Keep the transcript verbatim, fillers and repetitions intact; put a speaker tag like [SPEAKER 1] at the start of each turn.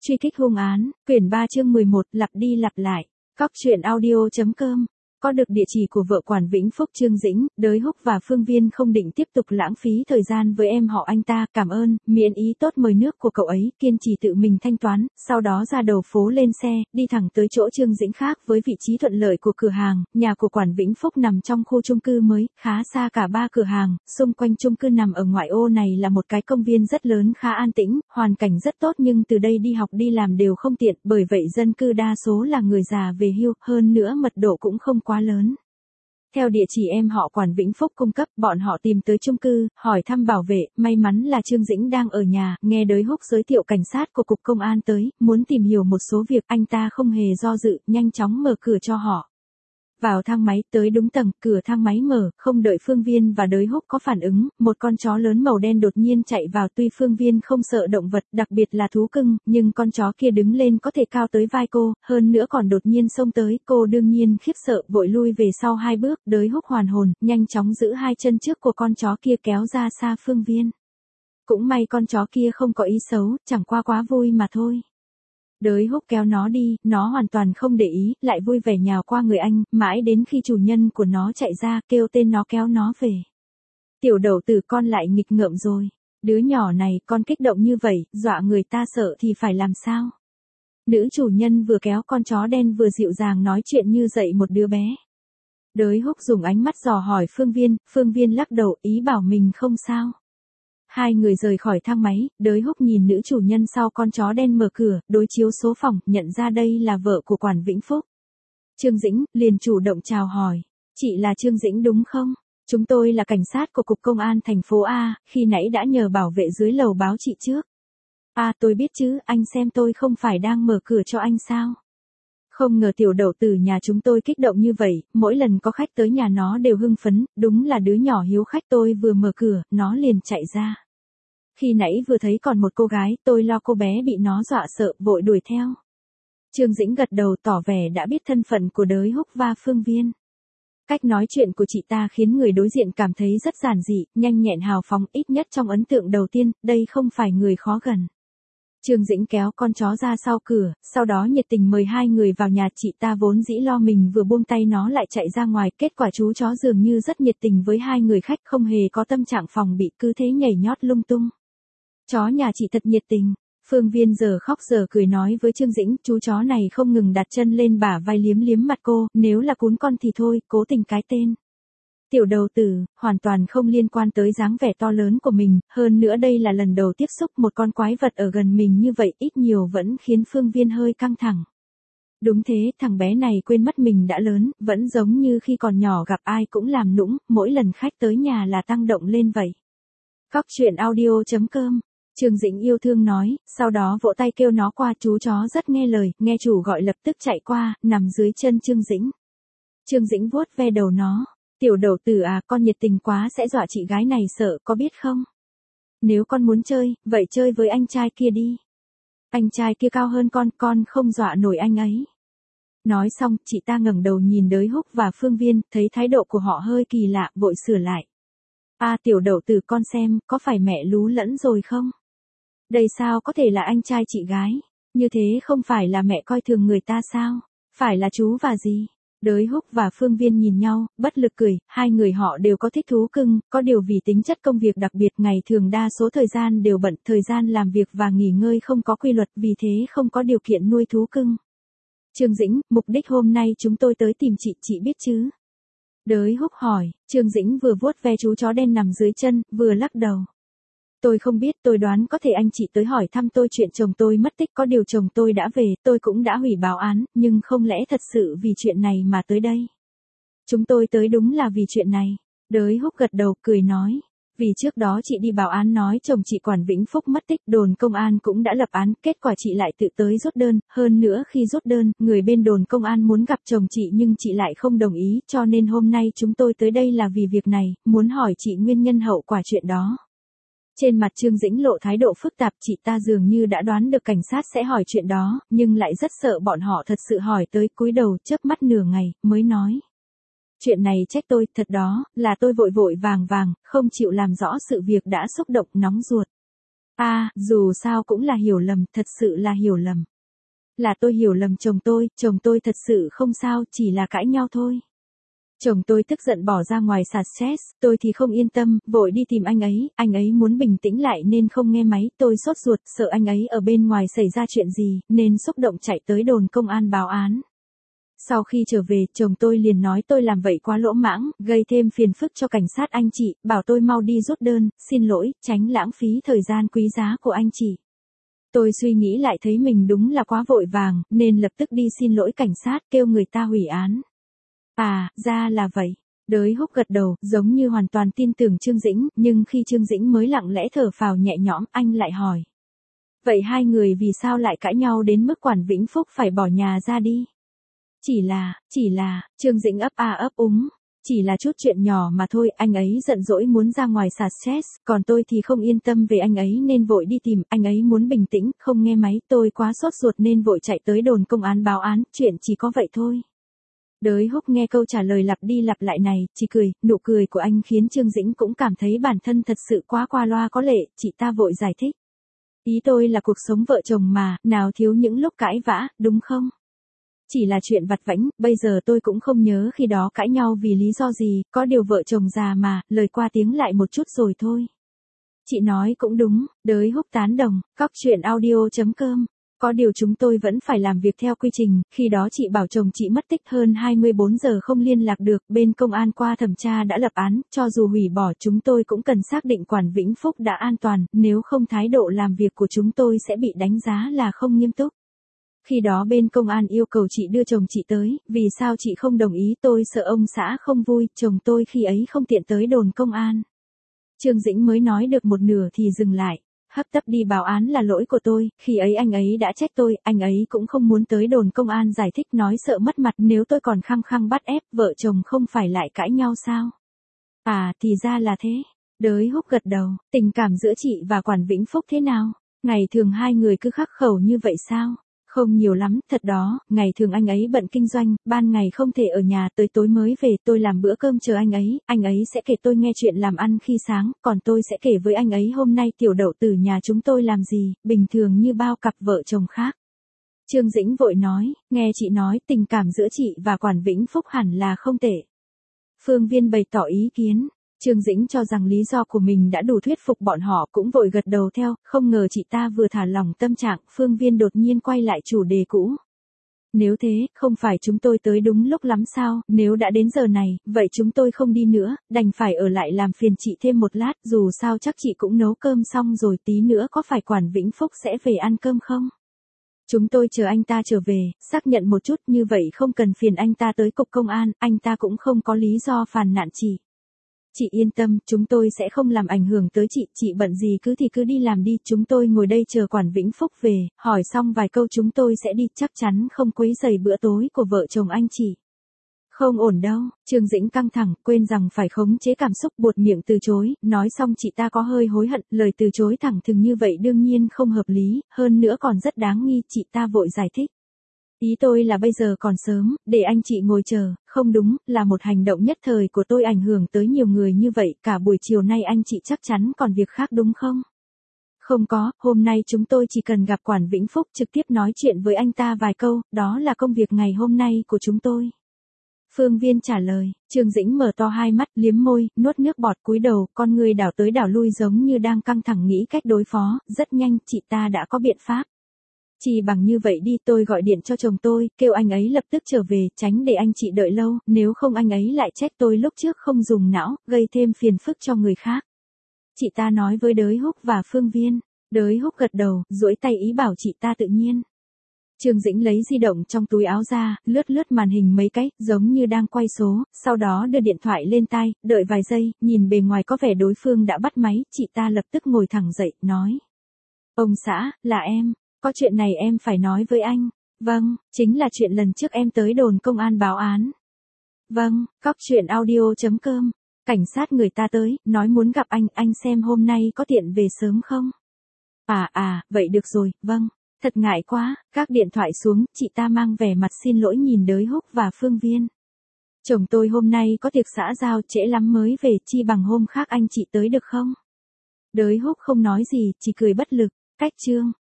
[SPEAKER 1] Truy kích hung án, quyển ba chương mười một, lặp đi lặp lại. Cóc truyện audio chấm com. Có được địa chỉ của vợ quản Vĩnh Phúc Trương Dĩnh, Đới Húc và Phương Viên không định tiếp tục lãng phí thời gian với em họ anh ta, cảm ơn, miễn ý tốt mời nước của cậu ấy, kiên trì tự mình thanh toán, sau đó ra đầu phố lên xe, đi thẳng tới chỗ Trương Dĩnh khác với vị trí thuận lợi của cửa hàng, nhà của quản Vĩnh Phúc nằm trong khu chung cư mới, khá xa cả ba cửa hàng, xung quanh chung cư nằm ở ngoại ô này là một cái công viên rất lớn khá an tĩnh, hoàn cảnh rất tốt nhưng từ đây đi học đi làm đều không tiện, bởi vậy dân cư đa số là người già về hưu, hơn nữa mật độ cũng không quá lớn. Theo địa chỉ em họ quản Vĩnh Phúc cung cấp, bọn họ tìm tới chung cư, hỏi thăm bảo vệ, may mắn là Trương Dĩnh đang ở nhà, nghe Đới Húc giới thiệu cảnh sát của cục công an tới, muốn tìm hiểu một số việc, anh ta không hề do dự, nhanh chóng mở cửa cho họ. Vào thang máy, tới đúng tầng, cửa thang máy mở, không đợi Phương Viên và Đới Húc có phản ứng, một con chó lớn màu đen đột nhiên chạy vào, tuy Phương Viên không sợ động vật, đặc biệt là thú cưng, nhưng con chó kia đứng lên có thể cao tới vai cô, hơn nữa còn đột nhiên xông tới, cô đương nhiên khiếp sợ, vội lui về sau hai bước, Đới Húc hoàn hồn, nhanh chóng giữ hai chân trước của con chó kia kéo ra xa Phương Viên. Cũng may con chó kia không có ý xấu, chẳng qua quá vui mà thôi. Đới Húc kéo nó đi, nó hoàn toàn không để ý, lại vui vẻ nhào qua người anh, mãi đến khi chủ nhân của nó chạy ra, kêu tên nó kéo nó về. Tiểu đậu tử con lại nghịch ngợm rồi. Đứa nhỏ này, con kích động như vậy, dọa người ta sợ thì phải làm sao? Nữ chủ nhân vừa kéo con chó đen vừa dịu dàng nói chuyện như dạy một đứa bé. Đới Húc dùng ánh mắt dò hỏi Phương Viên, Phương Viên lắc đầu, ý bảo mình không sao. Hai người rời khỏi thang máy, Đới Húc nhìn nữ chủ nhân sau con chó đen mở cửa, đối chiếu số phòng, nhận ra đây là vợ của quản Vĩnh Phúc. Trương Dĩnh, liền chủ động chào hỏi. Chị là Trương Dĩnh đúng không? Chúng tôi là cảnh sát của Cục Công an thành phố A, khi nãy đã nhờ bảo vệ dưới lầu báo chị trước. À tôi biết chứ, anh xem tôi không phải đang mở cửa cho anh sao? Không ngờ tiểu đậu tử nhà chúng tôi kích động như vậy, mỗi lần có khách tới nhà nó đều hưng phấn, đúng là đứa nhỏ hiếu khách, tôi vừa mở cửa, nó liền chạy ra. Khi nãy vừa thấy còn một cô gái, tôi lo cô bé bị nó dọa sợ, vội đuổi theo. Trương Dĩnh gật đầu tỏ vẻ đã biết thân phận của Đới Húc và Phương Viên. Cách nói chuyện của chị ta khiến người đối diện cảm thấy rất giản dị, nhanh nhẹn hào phóng, ít nhất trong ấn tượng đầu tiên, đây không phải người khó gần. Trương Dĩnh kéo con chó ra sau cửa, sau đó nhiệt tình mời hai người vào nhà, chị ta vốn dĩ lo mình vừa buông tay nó lại chạy ra ngoài, kết quả chú chó dường như rất nhiệt tình với hai người khách, không hề có tâm trạng phòng bị, cứ thế nhảy nhót lung tung. Chó nhà chị thật nhiệt tình. Phương Viên giờ khóc giờ cười nói với Trương Dĩnh, chú chó này không ngừng đặt chân lên bả vai liếm liếm mặt cô, nếu là cún con thì thôi, cố tình cái tên. Tiểu đầu tử, hoàn toàn không liên quan tới dáng vẻ to lớn của mình, hơn nữa đây là lần đầu tiếp xúc một con quái vật ở gần mình như vậy, ít nhiều vẫn khiến Phương Viên hơi căng thẳng. Đúng thế, thằng bé này quên mất mình đã lớn, vẫn giống như khi còn nhỏ gặp ai cũng làm nũng, mỗi lần khách tới nhà là tăng động lên vậy. Cóc truyện audio chấm com. Trương Dĩnh yêu thương nói, sau đó vỗ tay kêu nó qua, chú chó rất nghe lời, nghe chủ gọi lập tức chạy qua, nằm dưới chân Trương Dĩnh. Trương Dĩnh vuốt ve đầu nó, tiểu đậu tử à, con nhiệt tình quá sẽ dọa chị gái này sợ, có biết không? Nếu con muốn chơi, vậy chơi với anh trai kia đi. Anh trai kia cao hơn con, con không dọa nổi anh ấy. Nói xong, chị ta ngẩng đầu nhìn Đới Húc và Phương Viên, thấy thái độ của họ hơi kỳ lạ, vội sửa lại. À tiểu đậu tử con xem, có phải mẹ lú lẫn rồi không? Đây sao có thể là anh trai chị gái? Như thế không phải là mẹ coi thường người ta sao? Phải là chú và gì? Đới Húc và Phương Viên nhìn nhau, bất lực cười, hai người họ đều có thích thú cưng, có điều vì tính chất công việc đặc biệt ngày thường đa số thời gian đều bận, thời gian làm việc và nghỉ ngơi không có quy luật, vì thế không có điều kiện nuôi thú cưng. Trương Dĩnh, mục đích hôm nay chúng tôi tới tìm chị, chị biết chứ? Đới Húc hỏi, Trương Dĩnh vừa vuốt ve chú chó đen nằm dưới chân, vừa lắc đầu. Tôi không biết, tôi đoán có thể anh chị tới hỏi thăm tôi chuyện chồng tôi mất tích, có điều chồng tôi đã về, tôi cũng đã hủy báo án, nhưng không lẽ thật sự vì chuyện này mà tới đây? Chúng tôi tới đúng là vì chuyện này. Đới Húc gật đầu, cười nói. Vì trước đó chị đi báo án nói chồng chị quản Vĩnh Phúc mất tích, đồn công an cũng đã lập án, kết quả chị lại tự tới rút đơn, hơn nữa khi rút đơn, người bên đồn công an muốn gặp chồng chị nhưng chị lại không đồng ý, cho nên hôm nay chúng tôi tới đây là vì việc này, muốn hỏi chị nguyên nhân hậu quả chuyện đó. Trên mặt Trương Dĩnh lộ thái độ phức tạp, chị ta dường như đã đoán được cảnh sát sẽ hỏi chuyện đó, nhưng lại rất sợ bọn họ thật sự hỏi tới, cúi đầu chớp mắt nửa ngày, mới nói. Chuyện này trách tôi, thật đó, là tôi vội vội vàng vàng, không chịu làm rõ sự việc đã xúc động nóng ruột. À, dù sao cũng là hiểu lầm, thật sự là hiểu lầm. Là tôi hiểu lầm chồng tôi, chồng tôi thật sự không sao, chỉ là cãi nhau thôi. Chồng tôi tức giận bỏ ra ngoài xả stress, tôi thì không yên tâm, vội đi tìm anh ấy, anh ấy muốn bình tĩnh lại nên không nghe máy, tôi sốt ruột, sợ anh ấy ở bên ngoài xảy ra chuyện gì, nên xúc động chạy tới đồn công an báo án. Sau khi trở về, chồng tôi liền nói tôi làm vậy quá lỗ mãng, gây thêm phiền phức cho cảnh sát anh chị, bảo tôi mau đi rút đơn, xin lỗi, tránh lãng phí thời gian quý giá của anh chị. Tôi suy nghĩ lại thấy mình đúng là quá vội vàng, nên lập tức đi xin lỗi cảnh sát, kêu người ta hủy án. À, ra là vậy. Đới Húc gật đầu, giống như hoàn toàn tin tưởng Trương Dĩnh, nhưng khi Trương Dĩnh mới lặng lẽ thở phào nhẹ nhõm, anh lại hỏi. Vậy hai người vì sao lại cãi nhau đến mức Quản Vĩnh Phúc phải bỏ nhà ra đi? Chỉ là, chỉ là, Trương Dĩnh ấp a ấp úng. Chỉ là chút chuyện nhỏ mà thôi, anh ấy giận dỗi muốn ra ngoài xả stress, còn tôi thì không yên tâm về anh ấy nên vội đi tìm, anh ấy muốn bình tĩnh, không nghe máy, tôi quá sốt ruột nên vội chạy tới đồn công an báo án, chuyện chỉ có vậy thôi. Đới Húc nghe câu trả lời lặp đi lặp lại này, chỉ cười, nụ cười của anh khiến Trương Dĩnh cũng cảm thấy bản thân thật sự quá qua loa có lệ, chị ta vội giải thích. Ý tôi là cuộc sống vợ chồng mà, nào thiếu những lúc cãi vã, đúng không? Chỉ là chuyện vặt vãnh, bây giờ tôi cũng không nhớ khi đó cãi nhau vì lý do gì, có điều vợ chồng già mà, lời qua tiếng lại một chút rồi thôi. Chị nói cũng đúng, Đới Húc tán đồng, cóc truyện audio chấm com. Có điều chúng tôi vẫn phải làm việc theo quy trình, khi đó chị bảo chồng chị mất tích hơn hai mươi bốn giờ không liên lạc được, bên công an qua thẩm tra đã lập án, cho dù hủy bỏ chúng tôi cũng cần xác định Quản Vĩnh Phúc đã an toàn, nếu không thái độ làm việc của chúng tôi sẽ bị đánh giá là không nghiêm túc. Khi đó bên công an yêu cầu chị đưa chồng chị tới, vì sao chị không đồng ý, tôi sợ ông xã không vui, chồng tôi khi ấy không tiện tới đồn công an. Trương Dĩnh mới nói được một nửa thì dừng lại. Hấp tấp đi báo án là lỗi của tôi, khi ấy anh ấy đã trách tôi, anh ấy cũng không muốn tới đồn công an giải thích nói sợ mất mặt nếu tôi còn khăng khăng bắt ép, vợ chồng không phải lại cãi nhau sao? À, thì ra là thế. Đới Húc gật đầu, tình cảm giữa chị và Quản Vĩnh Phúc thế nào? Ngày thường hai người cứ khắc khẩu như vậy sao? Không nhiều lắm, thật đó, ngày thường anh ấy bận kinh doanh, ban ngày không thể ở nhà, tới tối mới về, tôi làm bữa cơm chờ anh ấy, anh ấy sẽ kể tôi nghe chuyện làm ăn khi sáng, còn tôi sẽ kể với anh ấy hôm nay tiểu đậu từ nhà chúng tôi làm gì, bình thường như bao cặp vợ chồng khác. Trương Dĩnh vội nói, nghe chị nói, tình cảm giữa chị và Quản Vĩnh Phúc hẳn là không tệ. Phương Viên bày tỏ ý kiến. Trương Dĩnh cho rằng lý do của mình đã đủ thuyết phục bọn họ, cũng vội gật đầu theo, không ngờ chị ta vừa thả lỏng tâm trạng, Phương Viên đột nhiên quay lại chủ đề cũ. Nếu thế, không phải chúng tôi tới đúng lúc lắm sao, nếu đã đến giờ này, vậy chúng tôi không đi nữa, đành phải ở lại làm phiền chị thêm một lát, dù sao chắc chị cũng nấu cơm xong rồi, tí nữa có phải Quản Vĩnh Phúc sẽ về ăn cơm không? Chúng tôi chờ anh ta trở về, xác nhận một chút, như vậy không cần phiền anh ta tới cục công an, anh ta cũng không có lý do phàn nàn chị. Chị yên tâm, chúng tôi sẽ không làm ảnh hưởng tới chị, chị bận gì cứ thì cứ đi làm đi, chúng tôi ngồi đây chờ Quản Vĩnh Phúc về, hỏi xong vài câu chúng tôi sẽ đi, chắc chắn không quấy rầy bữa tối của vợ chồng anh chị. Không ổn đâu, Trương Dĩnh căng thẳng, quên rằng phải khống chế cảm xúc, buột miệng từ chối, nói xong chị ta có hơi hối hận, lời từ chối thẳng thừng như vậy đương nhiên không hợp lý, hơn nữa còn rất đáng nghi, chị ta vội giải thích. Ý tôi là bây giờ còn sớm, để anh chị ngồi chờ, không đúng, là một hành động nhất thời của tôi ảnh hưởng tới nhiều người như vậy, cả buổi chiều nay anh chị chắc chắn còn việc khác đúng không? Không có, hôm nay chúng tôi chỉ cần gặp Quản Vĩnh Phúc trực tiếp nói chuyện với anh ta vài câu, đó là công việc ngày hôm nay của chúng tôi. Phương Viên trả lời, Trương Dĩnh mở to hai mắt, liếm môi, nuốt nước bọt cúi đầu, con người đảo tới đảo lui giống như đang căng thẳng nghĩ cách đối phó, rất nhanh, chị ta đã có biện pháp. Chỉ bằng như vậy đi, tôi gọi điện cho chồng tôi, kêu anh ấy lập tức trở về, tránh để anh chị đợi lâu, nếu không anh ấy lại trách tôi lúc trước không dùng não, gây thêm phiền phức cho người khác. Chị ta nói với Đới Húc và Phương Viên. Đới Húc gật đầu, duỗi tay ý bảo chị ta tự nhiên. Trương Dĩnh lấy di động trong túi áo ra, lướt lướt màn hình mấy cái, giống như đang quay số, sau đó đưa điện thoại lên tai, đợi vài giây, nhìn bề ngoài có vẻ đối phương đã bắt máy, chị ta lập tức ngồi thẳng dậy, nói. Ông xã, là em. Có chuyện này em phải nói với anh. Vâng, chính là chuyện lần trước em tới đồn công an báo án. Vâng, cóc truyện audio chấm com. Cảnh sát người ta tới, nói muốn gặp anh, anh xem hôm nay có tiện về sớm không? À à, vậy được rồi, vâng. Thật ngại quá, các điện thoại xuống, chị ta mang vẻ mặt xin lỗi nhìn Đới Húc và Phương Viên. Chồng tôi hôm nay có tiệc xã giao trễ lắm mới về, chi bằng hôm khác anh chị tới được không? Đới Húc không nói gì, chỉ cười bất lực. Cách chương